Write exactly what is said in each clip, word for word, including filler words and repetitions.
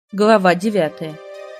Глава девятая.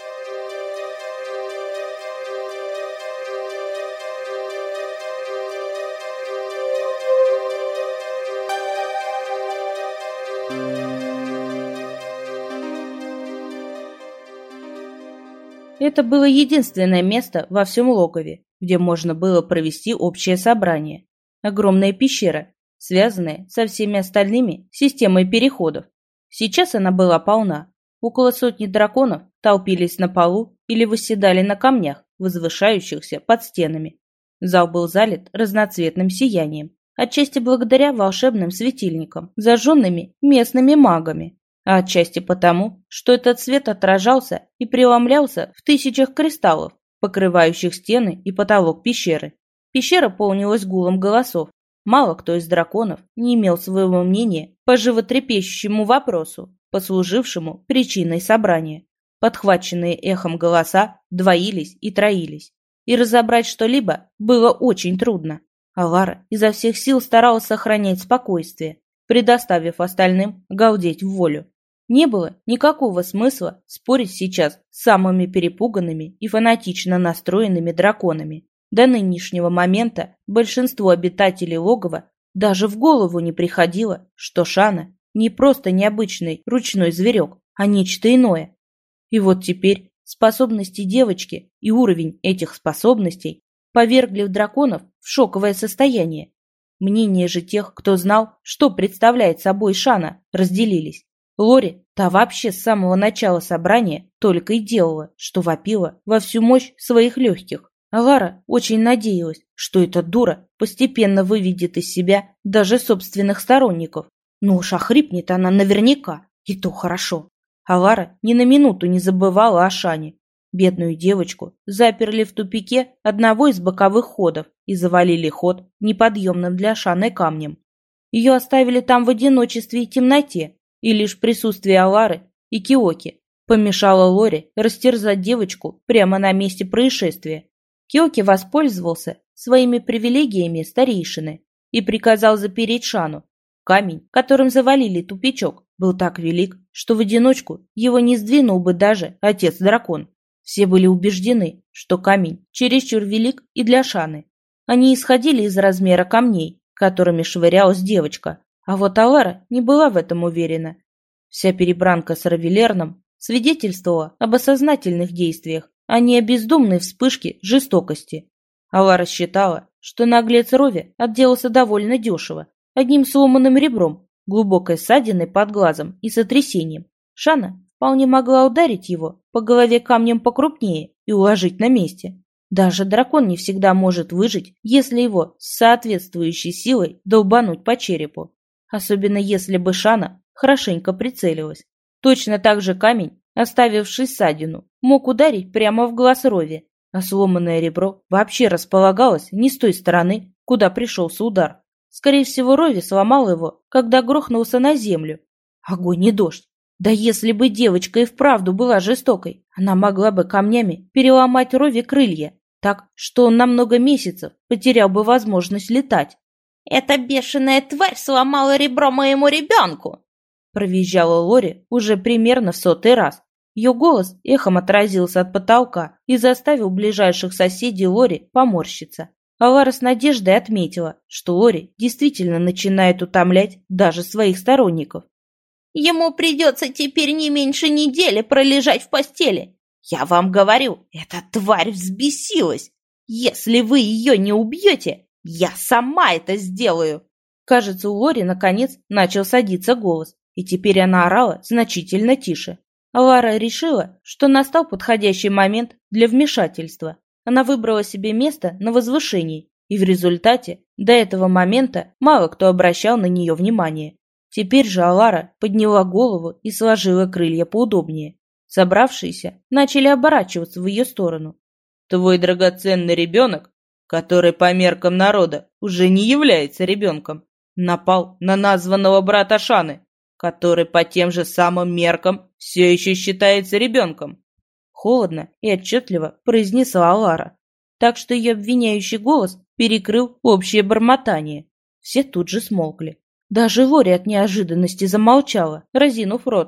Это было единственное место во всем логове, где можно было провести общее собрание. Огромная пещера, связанная со всеми остальными системой переходов. Сейчас она была полна. Около сотни драконов толпились на полу или восседали на камнях, возвышающихся под стенами. Зал был залит разноцветным сиянием, отчасти благодаря волшебным светильникам, зажженными местными магами, а отчасти потому, что этот свет отражался и преломлялся в тысячах кристаллов, покрывающих стены и потолок пещеры. Пещера полнилась гулом голосов. Мало кто из драконов не имел своего мнения по животрепещущему вопросу, послужившему причиной собрания. Подхваченные эхом голоса двоились и троились, и разобрать что-либо было очень трудно. Алара изо всех сил старалась сохранять спокойствие, предоставив остальным галдеть в волю. Не было никакого смысла спорить сейчас с самыми перепуганными и фанатично настроенными драконами. До нынешнего момента большинству обитателей логова даже в голову не приходило, что Шана не просто необычный ручной зверек, а нечто иное. И вот теперь способности девочки и уровень этих способностей повергли драконов в шоковое состояние. Мнения же тех, кто знал, что представляет собой Шана, разделились. Лори, та вообще с самого начала собрания только и делала, что вопила во всю мощь своих легких. А Лара очень надеялась, что эта дура постепенно выведет из себя даже собственных сторонников. Ну уж охрипнет она наверняка, и то хорошо. А Лара ни на минуту не забывала о Шане. Бедную девочку заперли в тупике одного из боковых ходов и завалили ход неподъемным для Шаны камнем. Ее оставили там в одиночестве и темноте, и лишь присутствие Алары и Киоки помешало Лоре растерзать девочку прямо на месте происшествия. Киоки воспользовался своими привилегиями старейшины и приказал запереть Шану. Камень, которым завалили тупичок, был так велик, что в одиночку его не сдвинул бы даже отец-дракон. Все были убеждены, что камень чересчур велик и для Шаны. Они исходили из размера камней, которыми швырялась девочка, а вот Алара не была в этом уверена. Вся перебранка с Равелерном свидетельствовала об осознательных действиях, а не о бездумной вспышке жестокости. Алара считала, что наглец Рови отделался довольно дешево, одним сломанным ребром, глубокой ссадиной под глазом и сотрясением. Шана вполне могла ударить его по голове камнем покрупнее и уложить на месте. Даже дракон не всегда может выжить, если его с соответствующей силой долбануть по черепу. Особенно если бы Шана хорошенько прицелилась. Точно так же камень, оставивший ссадину, мог ударить прямо в глаз Рови, а сломанное ребро вообще располагалось не с той стороны, куда пришелся удар. Скорее всего, Рови сломал его, когда грохнулся на землю. Огонь и дождь. Да если бы девочка и вправду была жестокой, она могла бы камнями переломать Рови крылья, так, что он на много месяцев потерял бы возможность летать. «Эта бешеная тварь сломала ребро моему ребенку!» Провизжала Лори уже примерно в сотый раз. Ее голос эхом отразился от потолка и заставил ближайших соседей Лори поморщиться. А Лара с надеждой отметила, что Лори действительно начинает утомлять даже своих сторонников. «Ему придется теперь не меньше недели пролежать в постели. Я вам говорю, эта тварь взбесилась. Если вы ее не убьете, я сама это сделаю!» Кажется, у Лори наконец начал садиться голос, и теперь она орала значительно тише. А Лара решила, что настал подходящий момент для вмешательства. Она выбрала себе место на возвышении, и в результате до этого момента мало кто обращал на нее внимание. Теперь же Алара подняла голову и сложила крылья поудобнее. Собравшиеся начали оборачиваться в ее сторону. «Твой драгоценный ребенок, который по меркам народа уже не является ребенком, напал на названного брата Шаны, который по тем же самым меркам все еще считается ребенком», холодно и отчетливо произнесла Алара, так что ее обвиняющий голос перекрыл общее бормотание. Все тут же смолкли. Даже Лори от неожиданности замолчала, разинув рот.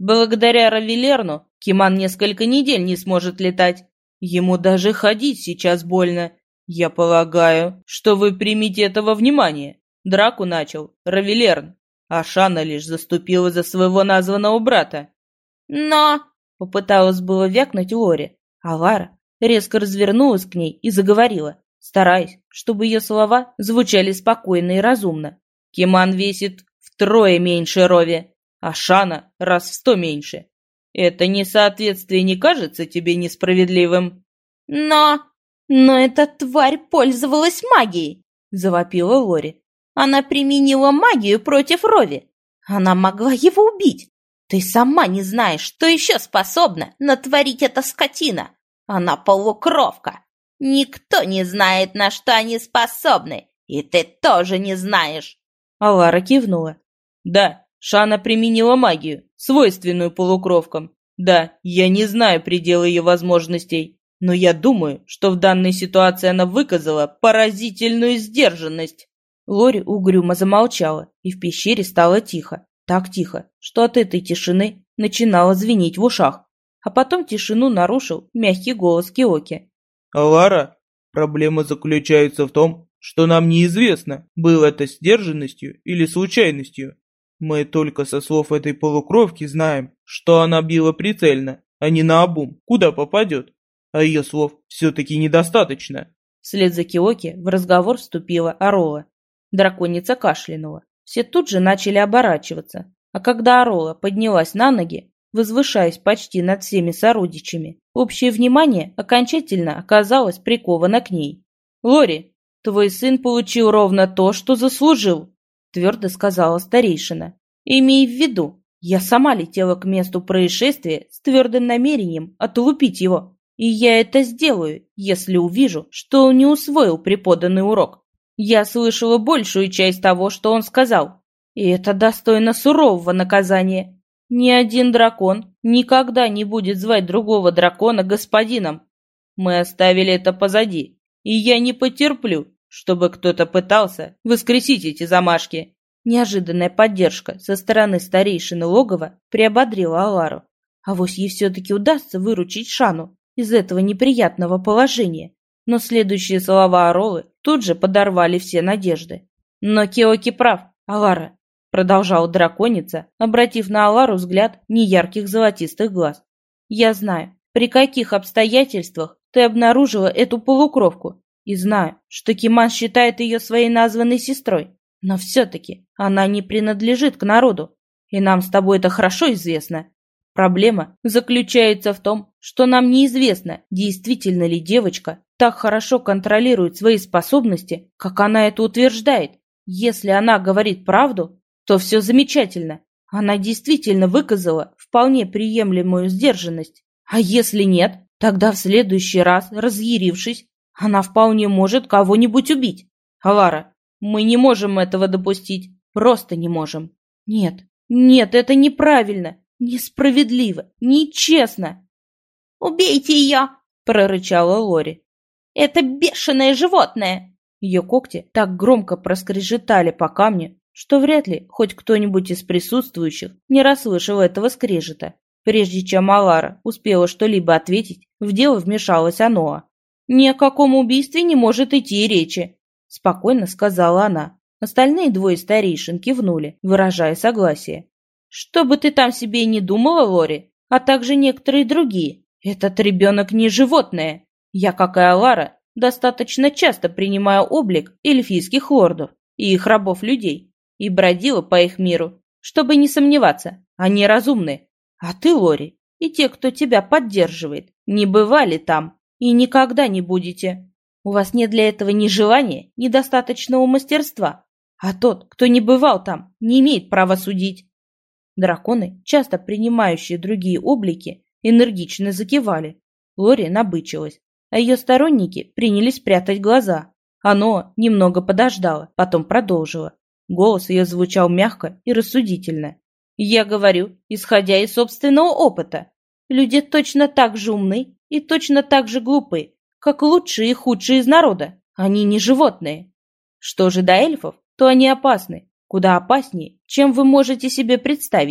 Благодаря Равилерну Киман несколько недель не сможет летать. Ему даже ходить сейчас больно. Я полагаю, что вы примете это во внимание. Драку начал Равилерн, а Шана лишь заступила за своего названного брата. Но... Попыталась было вякнуть Лори, а Лара резко развернулась к ней и заговорила, стараясь, чтобы ее слова звучали спокойно и разумно. Киман весит втрое меньше Рови, а Шана раз в сто меньше. Это несоответствие не кажется тебе несправедливым? Но... но эта тварь пользовалась магией, завопила Лори. Она применила магию против Рови. Она могла его убить. Ты сама не знаешь, что еще способна натворить эта скотина. Она полукровка. Никто не знает, на что они способны. И ты тоже не знаешь. А Лара кивнула. Да, Шана применила магию, свойственную полукровкам. Да, я не знаю пределы ее возможностей, но я думаю, что в данной ситуации она выказала поразительную сдержанность. Лори угрюмо замолчала, и в пещере стало тихо. Так тихо, что от этой тишины начинало звенеть в ушах. А потом тишину нарушил мягкий голос Киоки. «Лара, проблема заключается в том, что нам неизвестно, было это сдержанностью или случайностью. Мы только со слов этой полукровки знаем, что она била прицельно, а не наобум, куда попадет. А ее слов все-таки недостаточно». Вслед за Киоки в разговор вступила Арола. Драконица кашлянула. Все тут же начали оборачиваться, а когда Арола поднялась на ноги, возвышаясь почти над всеми сородичами, общее внимание окончательно оказалось приковано к ней. «Лори, твой сын получил ровно то, что заслужил», — твердо сказала старейшина. «Имей в виду, я сама летела к месту происшествия с твердым намерением отлупить его, и я это сделаю, если увижу, что он не усвоил преподанный урок. Я слышала большую часть того, что он сказал, и это достойно сурового наказания. Ни один дракон никогда не будет звать другого дракона господином. Мы оставили это позади, и я не потерплю, чтобы кто-то пытался воскресить эти замашки». Неожиданная поддержка со стороны старейшины логова приободрила Алару. Авось ей все-таки удастся выручить Шану из этого неприятного положения. Но следующие слова Аролы тут же подорвали все надежды. «Но Киоки прав, Алара», — продолжала драконица, обратив на Алару взгляд неярких золотистых глаз. «Я знаю, при каких обстоятельствах ты обнаружила эту полукровку, и знаю, что Киман считает ее своей названной сестрой, но все-таки она не принадлежит к народу, и нам с тобой это хорошо известно. Проблема заключается в том, что нам неизвестно, действительно ли девочка так хорошо контролирует свои способности, как она это утверждает. Если она говорит правду, то все замечательно. Она действительно выказала вполне приемлемую сдержанность. А если нет, тогда в следующий раз, разъярившись, она вполне может кого-нибудь убить. Алара, мы не можем этого допустить. Просто не можем. Нет, нет, это неправильно. Несправедливо, нечестно. «Убейте ее!» – прорычала Лори. «Это бешеное животное!» Ее когти так громко проскрежетали по камню, что вряд ли хоть кто-нибудь из присутствующих не расслышал этого скрежета. Прежде чем Алара успела что-либо ответить, в дело вмешалась Аноа. «Ни о каком убийстве не может идти и речи», – спокойно сказала она. Остальные двое старейшин кивнули, выражая согласие. «Что бы ты там себе и не думала, Лори, а также некоторые другие, этот ребенок не животное. Я, как и Алара, достаточно часто принимаю облик эльфийских лордов и их рабов-людей и бродила по их миру, чтобы не сомневаться, они разумны. А ты, Лори, и те, кто тебя поддерживает, не бывали там и никогда не будете. У вас нет для этого ни желания, ни достаточного мастерства, а тот, кто не бывал там, не имеет права судить». Драконы, часто принимающие другие облики, энергично закивали. Лори набычилась, а ее сторонники принялись прятать глаза. Оно немного подождало, потом продолжило. Голос ее звучал мягко и рассудительно. «Я говорю, исходя из собственного опыта. Люди точно так же умны и точно так же глупы, как лучшие и худшие из народа. Они не животные. Что же до эльфов, то они опасны. Куда опаснее, чем вы можете себе представить.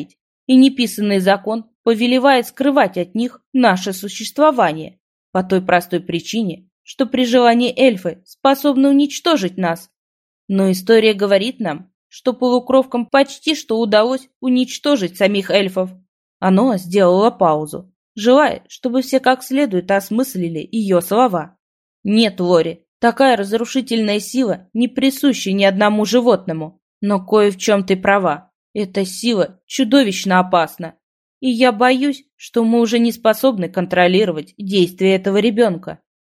и неписанный закон повелевает скрывать от них наше существование, по той простой причине, что при желании эльфы способны уничтожить нас. Но история говорит нам, что полукровкам почти что удалось уничтожить самих эльфов. Оно сделало паузу, желая, чтобы все как следует осмыслили ее слова. Нет, Лори, такая разрушительная сила не присуща ни одному животному, но кое в чем ты права. Эта сила чудовищно опасна, и я боюсь, что мы уже не способны контролировать действия этого ребенка.